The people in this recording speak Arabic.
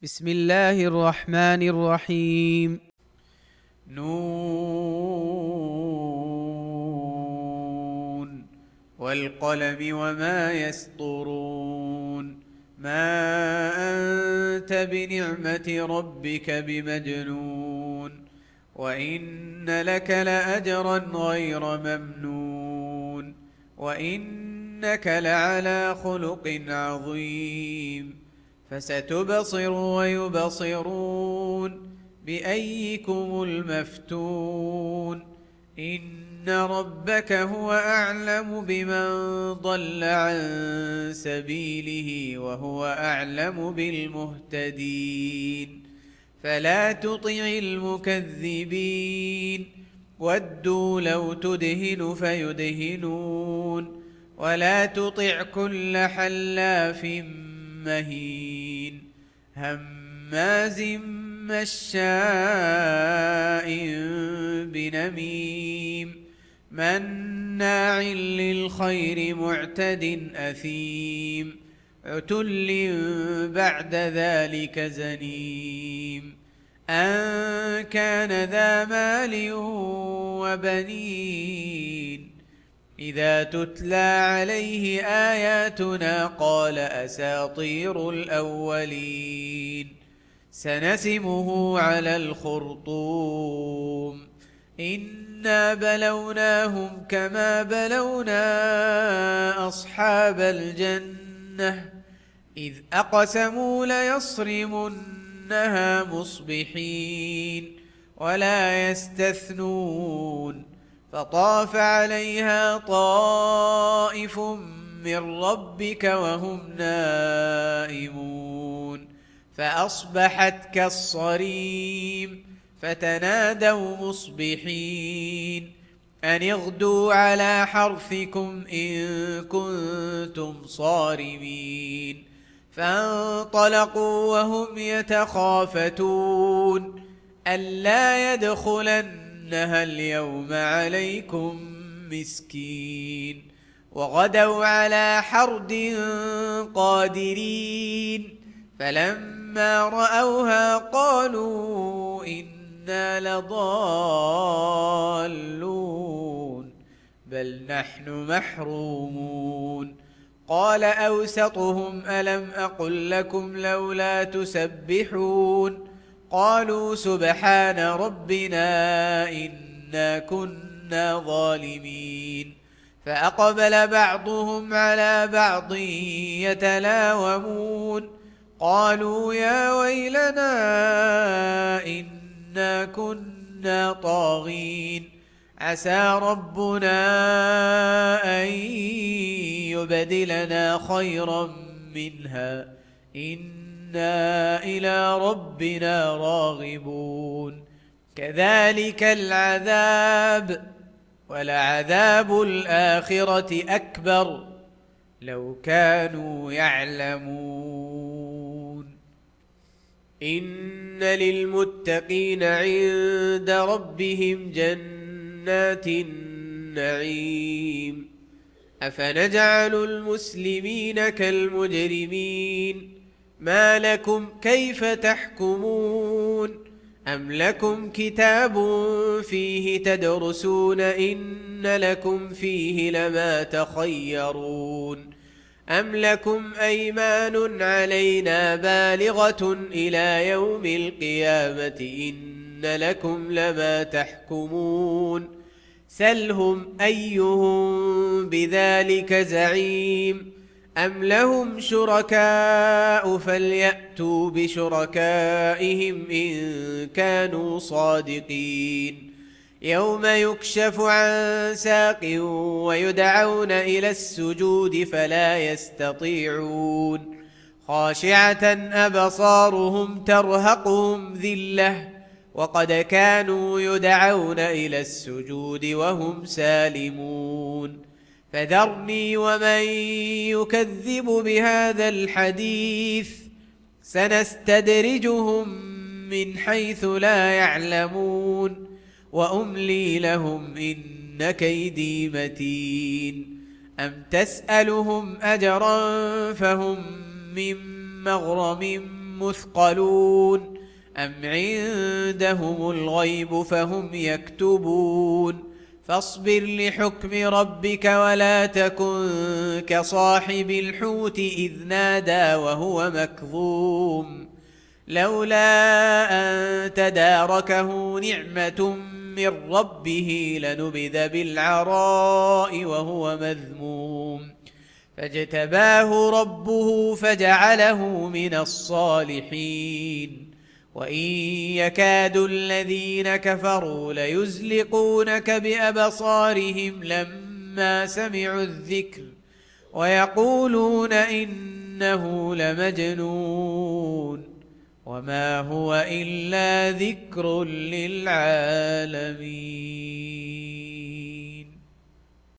بسم الله الرحمن الرحيم. نون والقلم وما يسطرون. ما أنت بنعمة ربك بمجنون، وإن لك لأجرا غير ممنون، وإنك لعلى خلق عظيم. فستبصر ويبصرون بأيكم المفتون. إن ربك هو أعلم بمن ضل عن سبيله وهو أعلم بالمهتدين. فلا تطع المكذبين، ودوا لو تدهن فيدهنون. ولا تطع كل حلاف مهين هماز مشاء بنميم مناع للخير معتد أثيم عتل بعد ذلك زنيم. أن كان ذا مال وبنين إذا تتلى عليه آياتنا قال أساطير الأولين. سنسمه على الخرطوم. إنا بلوناهم كما بلونا أصحاب الجنة إذ أقسموا ليصرمنها مصبحين ولا يستثنون. فطاف عليها طائف من ربك وهم نائمون فأصبحت كالصريم. فتنادوا مصبحين أن اغدوا على حرثكم إن كنتم صارمين. فانطلقوا وهم يتخافتون ألا يدخلنها اليوم عليكم مسكين. وغدوا على حرد قادرين فلما رأوها قالوا إنا لضالون بل نحن محرومون. قال أوسطهم ألم أقل لكم لولا تسبحون قالوا سبحان ربنا إنا كنا ظالمين. فأقبل بعضهم على بعض يتلاومون قالوا يا ويلنا إنا كنا طاغين عسى ربنا أن يبدلنا خيرا منها إنا إلى ربنا راغبون. كذلك العذاب ولعذاب الآخرة أكبر لو كانوا يعلمون. إن للمتقين عند ربهم جنات النعيم. أفنجعل المسلمين كالمجرمين ما لكم كيف تحكمون. أم لكم كتاب فيه تدرسون إن لكم فيه لما تخيرون. أم لكم أيمان علينا بالغة إلى يوم القيامة إن لكم لما تحكمون. سلهم أيهم بذلك زعيم. أم لهم شركاء فليأتوا بشركائهم إن كانوا صادقين. يوم يكشف عن ساق ويدعون إلى السجود فلا يستطيعون خاشعة أبصارهم ترهقهم ذلة وقد كانوا يدعون إلى السجود وهم سالمون. فذرني ومن يكذب بهذا الحديث سنستدرجهم من حيث لا يعلمون وأملي لهم إن كيدي متين. أم تسألهم أجرا فهم من مغرم مثقلون أم عندهم الغيب فهم يكتبون فاصبر لحكم ربك ولا تكن كصاحب الحوت إذ نادى وهو مكظوم لولا أن تداركه نعمة من ربه لنبذ بالعراء وهو مذموم فاجتباه ربه فجعله من الصالحين وإن يكاد الذين كفروا ليزلقونك بأبصارهم لما سمعوا الذكر ويقولون إنه لمجنون وما هو إلا ذكر للعالمين.